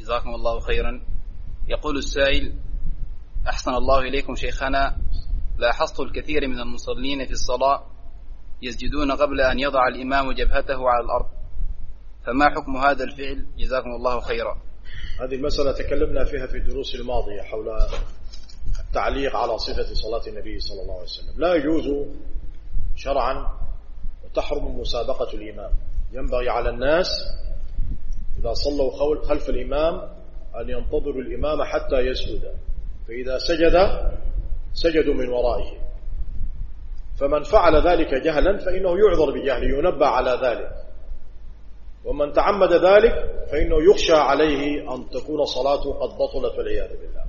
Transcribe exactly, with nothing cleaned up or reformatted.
جزاكم الله خيرا. يقول السائل: أحسن الله إليكم شيخنا، لاحظت الكثير من المصلين في الصلاة يسجدون قبل أن يضع الإمام جبهته على الأرض، فما حكم هذا الفعل؟ جزاكم الله خيرا. هذه المسألة تكلمنا فيها في الدروس الماضية حول التعليق على صفة صلاة النبي صلى الله عليه وسلم. لا يجوز شرعا وتحرم مسابقة الإمام. ينبغي على الناس إذا صلوا خلف الإمام أن ينتظروا الإمام حتى يسجد، فإذا سجد سجدوا من ورائه، فمن فعل ذلك جهلا فإنه يعذر بجهله، ينبه على ذلك، ومن تعمد ذلك فإنه يخشى عليه أن تكون صلاته قد بطلت والعياذ بالله.